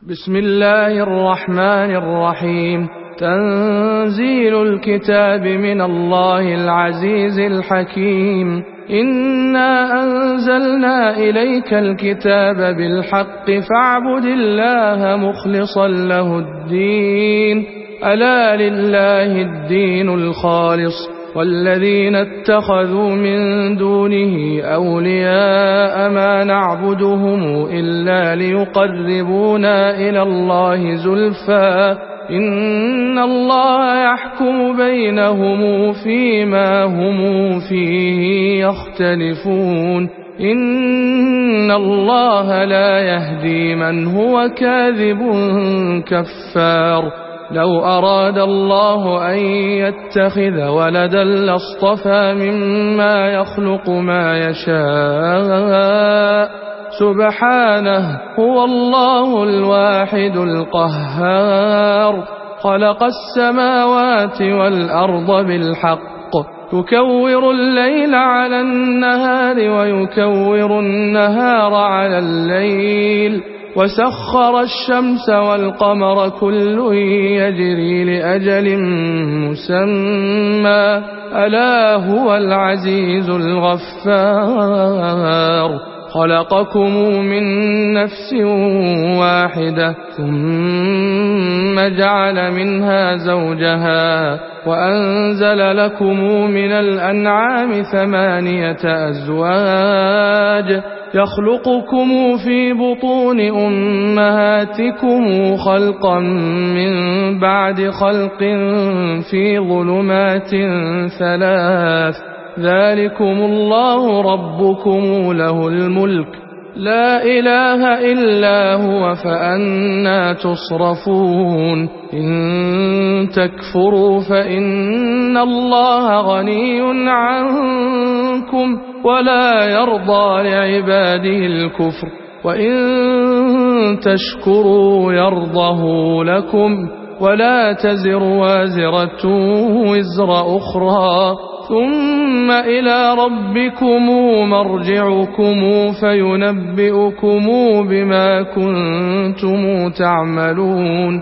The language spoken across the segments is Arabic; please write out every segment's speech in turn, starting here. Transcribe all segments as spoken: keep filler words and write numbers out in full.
بسم الله الرحمن الرحيم. تنزيل الكتاب من الله العزيز الحكيم. إنا أنزلنا إليك الكتاب بالحق فاعبد الله مخلصا له الدين. ألا لله الدين الخالص والذين اتخذوا من دونه أولياء ما نعبدهم إلا ليقربونا إلى الله زلفى إن الله يحكم بينهم فيما هم فيه يختلفون. إن الله لا يهدي من هو كاذب كفار. لو أراد الله أن يتخذ ولدا لاصطفى مما يخلق ما يشاء سبحانه هو الله الواحد القهار. خلق السماوات والأرض بالحق يكور الليل على النهار ويكور النهار على الليل وسخر الشمس والقمر كل يجري لأجل مسمى ألا هو العزيز الغفار. خلقكم من نفس واحدة ثم جعل منها زوجها وأنزل لكم من الأنعام ثمانية أزواج يخلقكم في بطون أمهاتكم خلقا من بعد خلق في ظلمات ثلاث ذلكم الله ربكم له الملك لا إله إلا هو فأنى تصرفون. إن تكفروا فإن الله غني عنكم ولا يرضى لعباده الكفر وإن تشكروا يرضه لكم ولا تزر وازرة وزر أخرى ثم إلى ربكم مرجعكم فينبئكم بما كنتم تعملون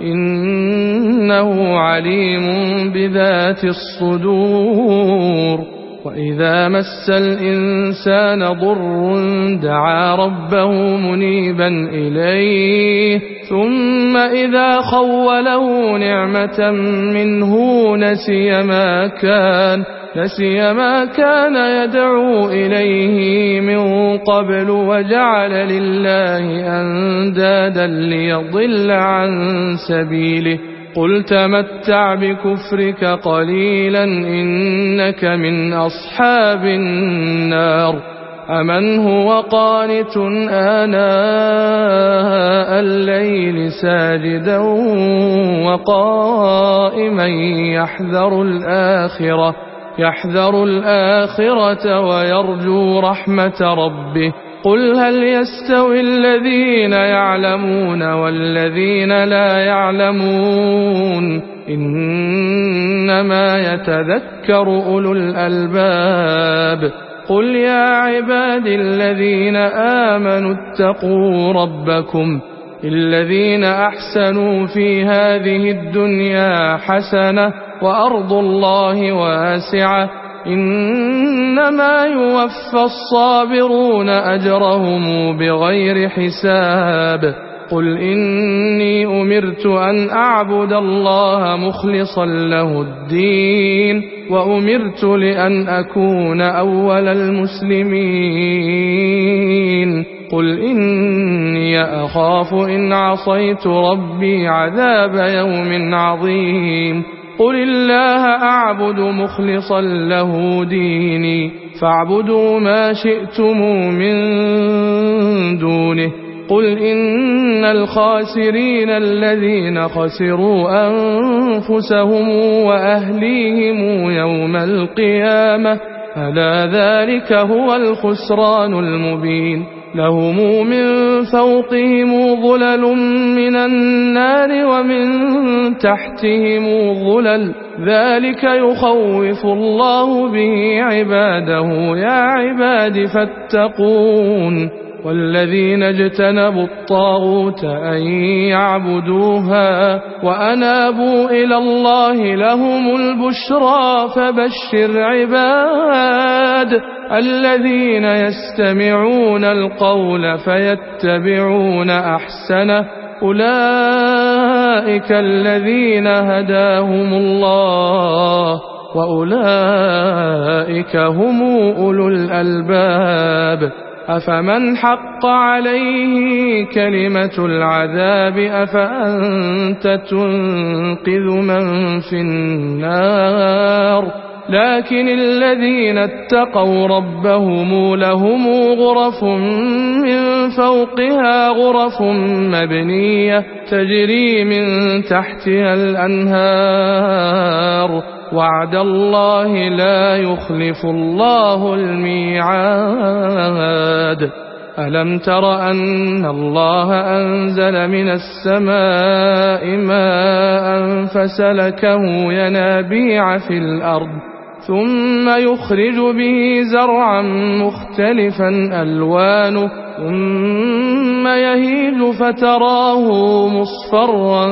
إنه عليم بذات الصدور. وإذا مس الإنسان ضر دعا ربه منيبا إليه ثم إذا خوله نعمة منه نسي ما كان نسي ما كان يدعو إليه من قبل وجعل لله أندادا ليضل عن سبيله. قل تمتع بكفرك قليلا إنك من أصحاب النار. أمن هو قانت آناء الليل ساجدا وقائما يحذر الآخرة يحذر الآخرة ويرجو رحمة ربه. قل هل يستوي الذين يعلمون والذين لا يعلمون إنما يتذكر أولو الألباب. قل يا عبادي الذين آمنوا اتقوا ربكم الذين أحسنوا في هذه الدنيا حسنة وأرض الله واسعة إنما يوفى الصابرون أجرهم بغير حساب. قل إني أمرت أن أعبد الله مخلصا له الدين وأمرت لأن أكون أول المسلمين. قل إني أخاف إن عصيت ربي عذاب يوم عظيم. قل الله أعبد مخلصا له ديني فاعبدوا ما شئتم من دونه. قل إن الخاسرين الذين خسروا أنفسهم وأهليهم يوم القيامة ألا ذلك هو الخسران المبين. لهم من فوقهم ظلل من النار ومن تحتهم ظلل ذلك يخوف الله به عباده يا عباد فاتقون. والذين اجتنبوا الطاغوت أن يعبدوها وأنابوا إلى الله لهم البشرى فبشر عباد الذين يستمعون القول فيتبعون أحسنه أولئك الذين هداهم الله وأولئك هم أولو الألباب أفمن حق عليه كلمة العذاب أفأنت تنقذ من في النار لكن الذين اتقوا ربهم لهم غرف من فوقها غرف مبنية تجري من تحتها الأنهار وعد الله لا يخلف الله الميعاد ألم تر أن الله أنزل من السماء ماء فسلكه ينابيع في الأرض ثم يخرج به زرعا مختلفا ألوانه ثم يهيج فتراه مصفرا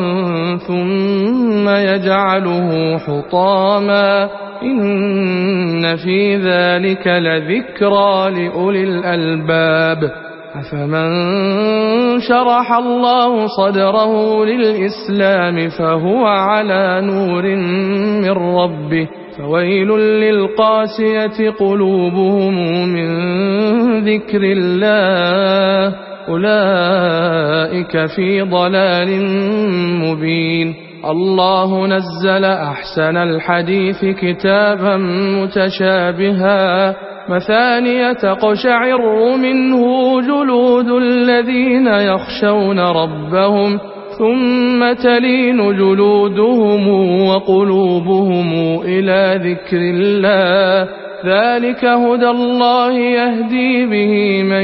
ثم يجعله حطاما إن في ذلك لذكرى لأولي الألباب أفمن شرح الله صدره للإسلام فهو على نور من ربه فويل للقاسية قلوبهم من ذكر الله أولئك في ضلال مبين الله نزل أحسن الحديث كتابا متشابها مثانية تقشعر منه جلود الذين يخشون ربهم ثم تلين جلودهم وقلوبهم إلى ذكر الله ذلك هدى الله يهدي به من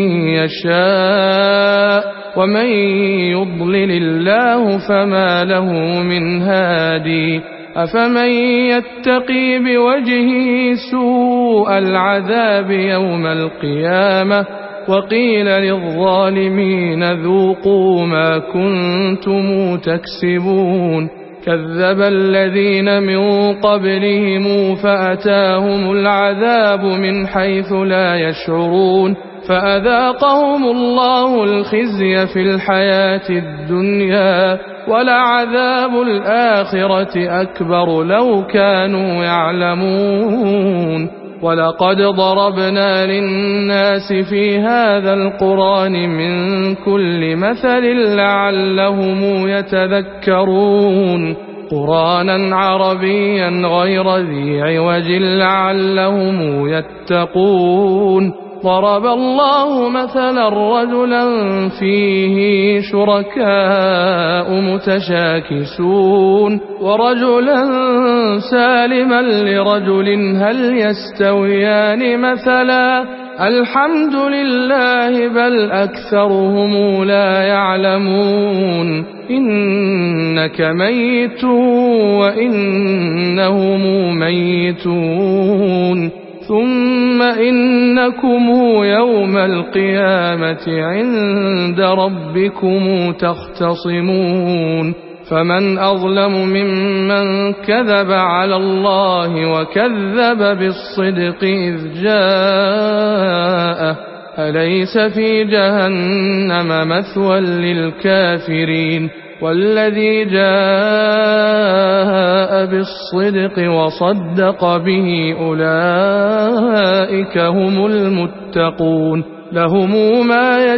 يشاء ومن يضلل الله فما له من هادي أفمن يتقي بوجهه سوء العذاب يوم القيامة وقيل للظالمين ذوقوا ما كنتم تكسبون كذب الذين من قبلهم فأتاهم العذاب من حيث لا يشعرون فأذاقهم الله الخزي في الحياة الدنيا ولعذاب الآخرة أكبر لو كانوا يعلمون ولقد ضربنا للناس في هذا القرآن من كل مثل لعلهم يتذكرون قرآنا عربيا غير ذي عوج لعلهم يتقون ضرب الله مثلا رجلا فيه شركاء متشاكسون ورجلا سالما لرجل هل يستويان مثلا الحمد لله بل أكثرهم لا يعلمون إنك ميت وإنهم ميتون ثم إنكم يوم القيامة عند ربكم تختصمون فمن أظلم ممن كذب على الله وكذب بالصدق إذ جاءه أليس في جهنم مثوى للكافرين والذي جاء بالصدق وصدق به أولئك هم المتقون لهم ما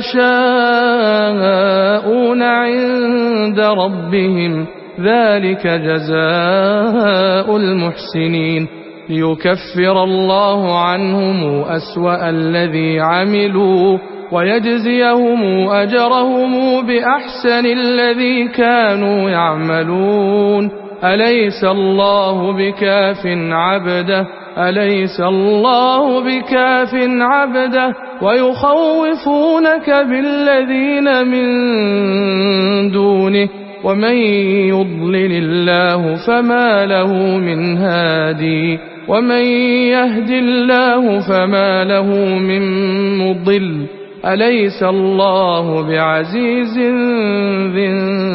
يشاءون عند ربهم ذلك جزاء المحسنين ليكفر الله عنهم أسوأ الذي عملوا ويجزيهم أجرهم بأحسن الذي كانوا يعملون أليس الله بكاف عبده أليس الله بكاف عبده ويخوفونك بالذين من دونه ومن يضلل الله فما له من هادي ومن يهد الله فما له من مضل أليس الله بعزيز ذي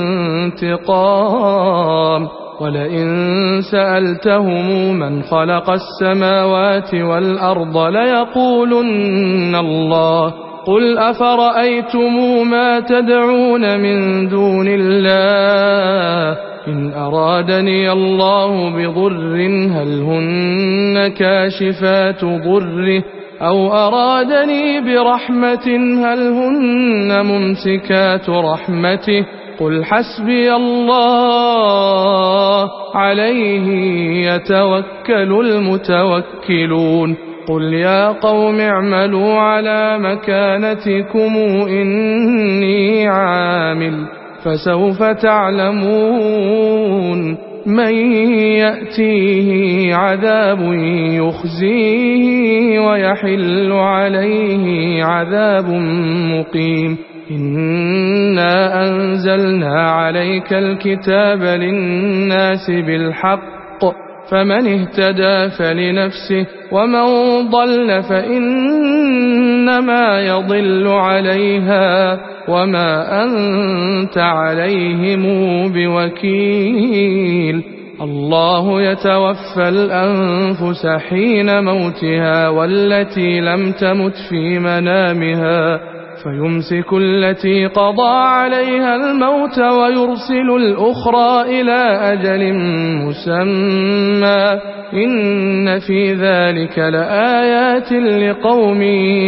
انتقام ولئن سألتهم من خلق السماوات والأرض ليقولن الله قل أفرأيتم ما تدعون من دون الله إن أرادني الله بضر هل هن كاشفات ضره أو أرادني برحمة هل هن ممسكات رحمته قل حسبي الله عليه يتوكل المتوكلون قل يا قوم اعملوا على مكانتكم إني عامل فسوف تعلمون من يأتيه عذاب يخزيه ويحل عليه عذاب مقيم إنا أنزلنا عليك الكتاب للناس بالحق فمن اهتدى فلنفسه ومن ضل فإنما يضل عليها وما أنت عليهم بوكيل الله يتوفى الأنفس حين موتها والتي لم تمت في منامها فيمسك التي قضى عليها الموت ويرسل الأخرى إلى أجل مسمى إن في ذلك لآيات لقوم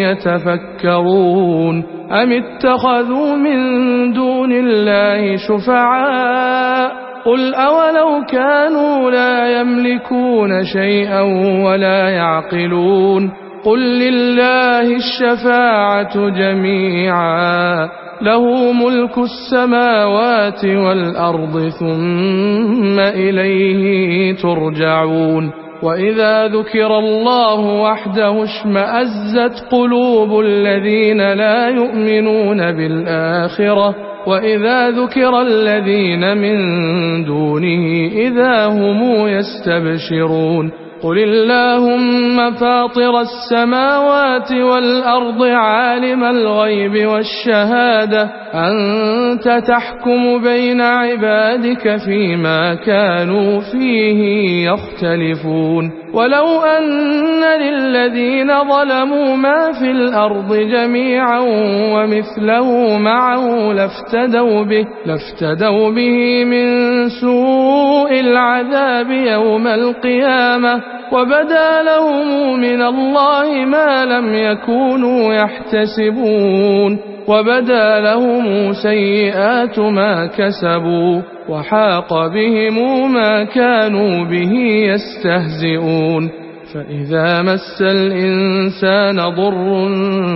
يتفكرون أم اتخذوا من دون الله شفعاء قل أولو كانوا لا يملكون شيئا ولا يعقلون قل لله الشفاعة جميعا له ملك السماوات والأرض ثم إليه ترجعون وإذا ذكر الله وحده اشمأزت قلوب الذين لا يؤمنون بالآخرة وإذا ذكر الذين من دونه إذا هم يستبشرون قل اللهم فاطر السماوات والأرض عالم الغيب والشهادة أنت تحكم بين عبادك فيما كانوا فيه يختلفون ولو أن للذين ظلموا ما في الأرض جميعا ومثله معه لافتدوا به, لافتدوا به من سوء العذاب يوم القيامة وبدا لهم من الله ما لم يكونوا يحتسبون وبدا لهم سيئات ما كسبوا وحاق بهم ما كانوا به يستهزئون فإذا مس الإنسان ضر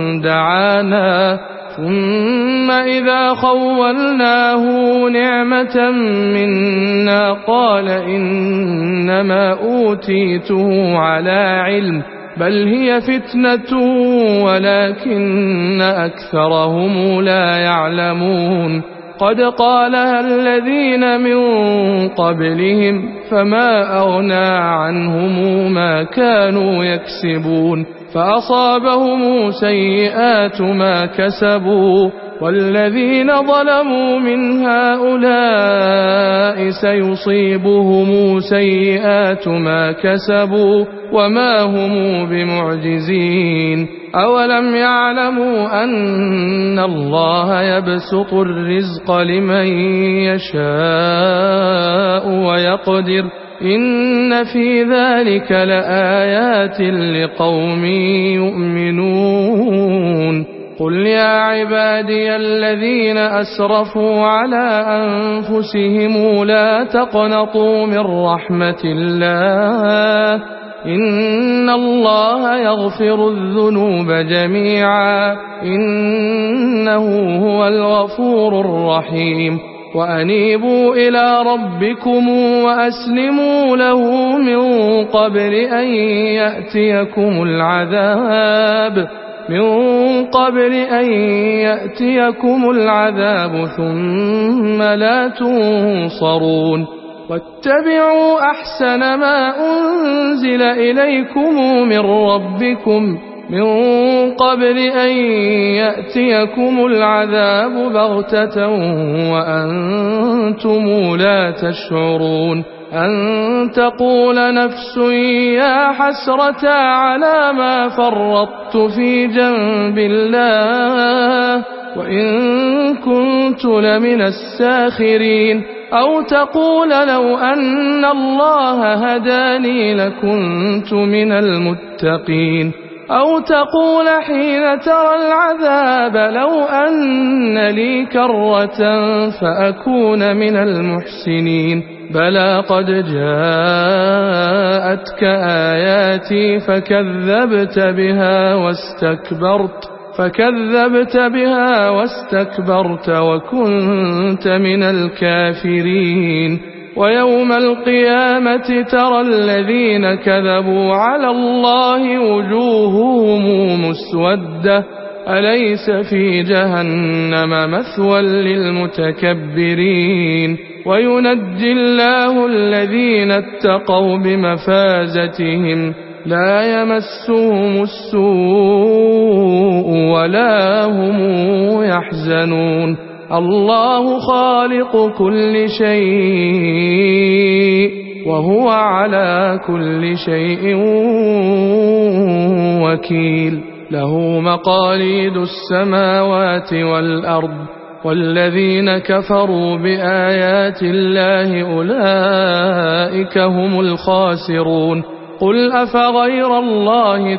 دعانا ثم إذا خولناه نعمة منا قال إنما أوتيته على علم بل هي فتنة ولكن أكثرهم لا يعلمون قد قالها الذين من قبلهم فما أغنى عنهم ما كانوا يكسبون فأصابهم سيئات ما كسبوا والذين ظلموا من هؤلاء سيصيبهم سيئات ما كسبوا وما هم بمعجزين أولم يعلموا أن الله يبسط الرزق لمن يشاء ويقدر إن في ذلك لآيات لقوم يؤمنون قل يا عبادي الذين أسرفوا على أنفسهم لا تقنطوا من رحمة الله إن الله يغفر الذنوب جميعا إنه هو الغفور الرحيم وأنيبوا إلى ربكم وأسلموا له من قبل أن يأتيكم العذاب من قبل أن يأتيكم العذاب ثم لا تنصرون واتبعوا أحسن ما أنزل إليكم من ربكم من قبل أن يأتيكم العذاب بغتة وأنتم لا تشعرون أن تقول نفس يا حسرة على ما فرطت في جنب الله وإن كنت لمن الساخرين أو تقول لو أن الله هداني لكنت من المتقين أو تقول حين ترى العذاب لو أن لي كرة فأكون من المحسنين بلى قد جاءتك آياتي فكذبت بها واستكبرت فكذبت بها واستكبرت وكنت من الكافرين ويوم القيامة ترى الذين كذبوا على الله وجوههم مسودة أليس في جهنم مثوى للمتكبرين وينجي الله الذين اتقوا بمفازتهم لا يمسهم السوء ولا هم يحزنون الله خالق كل شيء وهو على كل شيء وكيل له مقاليد السماوات والأرض والذين كفروا بآيات الله أولئك هم الخاسرون قل أفغير الله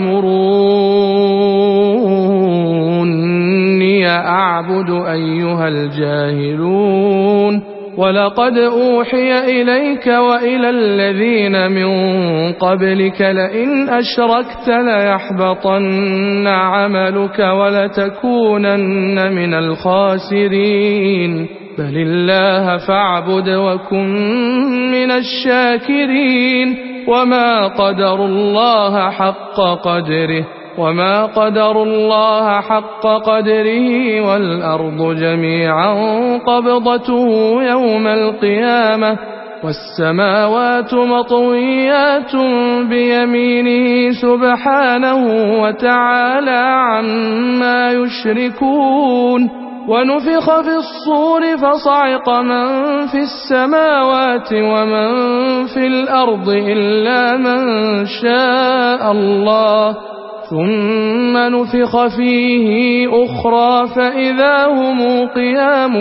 تأمروني أعبد أيها الجاهلون ولقد أوحي إليك وإلى الذين من قبلك لئن أشركت ليحبطن عملك ولتكونن من الخاسرين بل الله فاعبد وكن من الشاكرين وما قدروا الله حق قدره وما قدروا الله حق قدره والأرض جميعا قبضته يوم القيامة والسماوات مطويات بيمينه سبحانه وتعالى عما يشركون ونفخ في الصور فصعق من في السماوات ومن في الأرض إلا من شاء الله ثم نفخ فيه أخرى فإذا هم قيام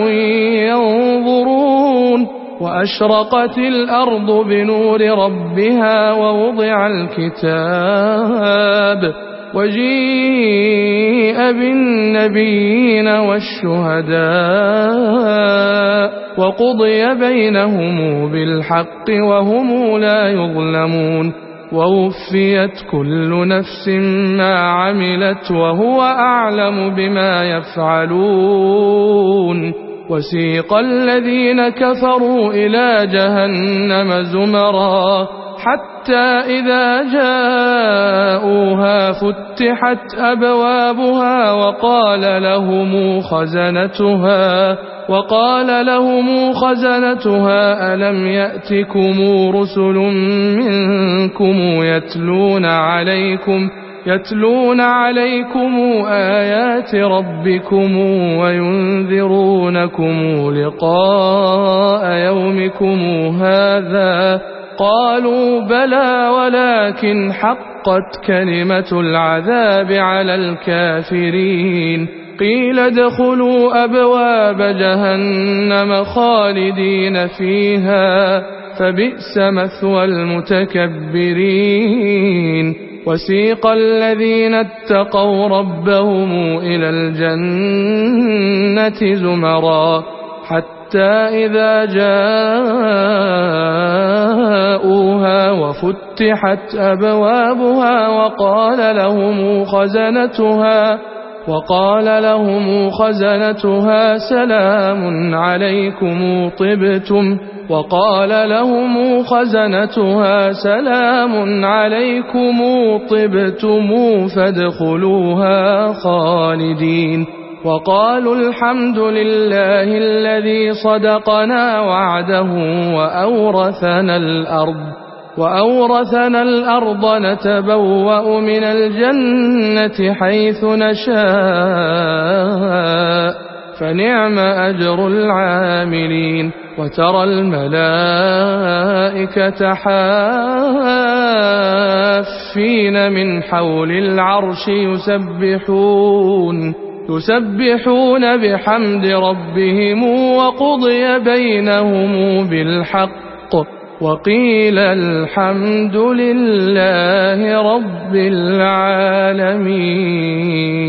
ينظرون وأشرقت الأرض بنور ربها ووضع الكتاب وجيء بالنبيين والشهداء وقضي بينهم بالحق وهم لا يظلمون ووفيت كل نفس ما عملت وهو أعلم بما يفعلون وسيق الذين كفروا إلى جهنم زمرا حتى إذا جاءوها فتحت أبوابها وقال لهم خزنتها وقال لهم خزنتها ألم يأتكم رسل منكم يتلون عليكم يتلون عليكم آيات ربكم وينذرونكم لقاء يومكم هذا قالوا بلى ولكن حقت كلمة العذاب على الكافرين قيل ادخلوا أبواب جهنم خالدين فيها فبئس مثوى المتكبرين وسيق الذين اتقوا ربهم إلى الجنة زمرا حتى إذا جاءوها وفتحت أبوابها وقال لهم خزنتها وقال لهم خزنتها سلام عليكم طبتم وقال لهم خزنتها سلام عليكم طبتم فادخلوها خالدين وقالوا الحمد لله الذي صدقنا وعده وأورثنا الأرض وأورثنا الأرض نتبوأ من الجنة حيث نشاء فنعم أجر العاملين وترى الملائكة حافين من حول العرش يسبحون يسبحون بحمد ربهم وقضي بينهم بالحق وقيل الحمد لله رب العالمين.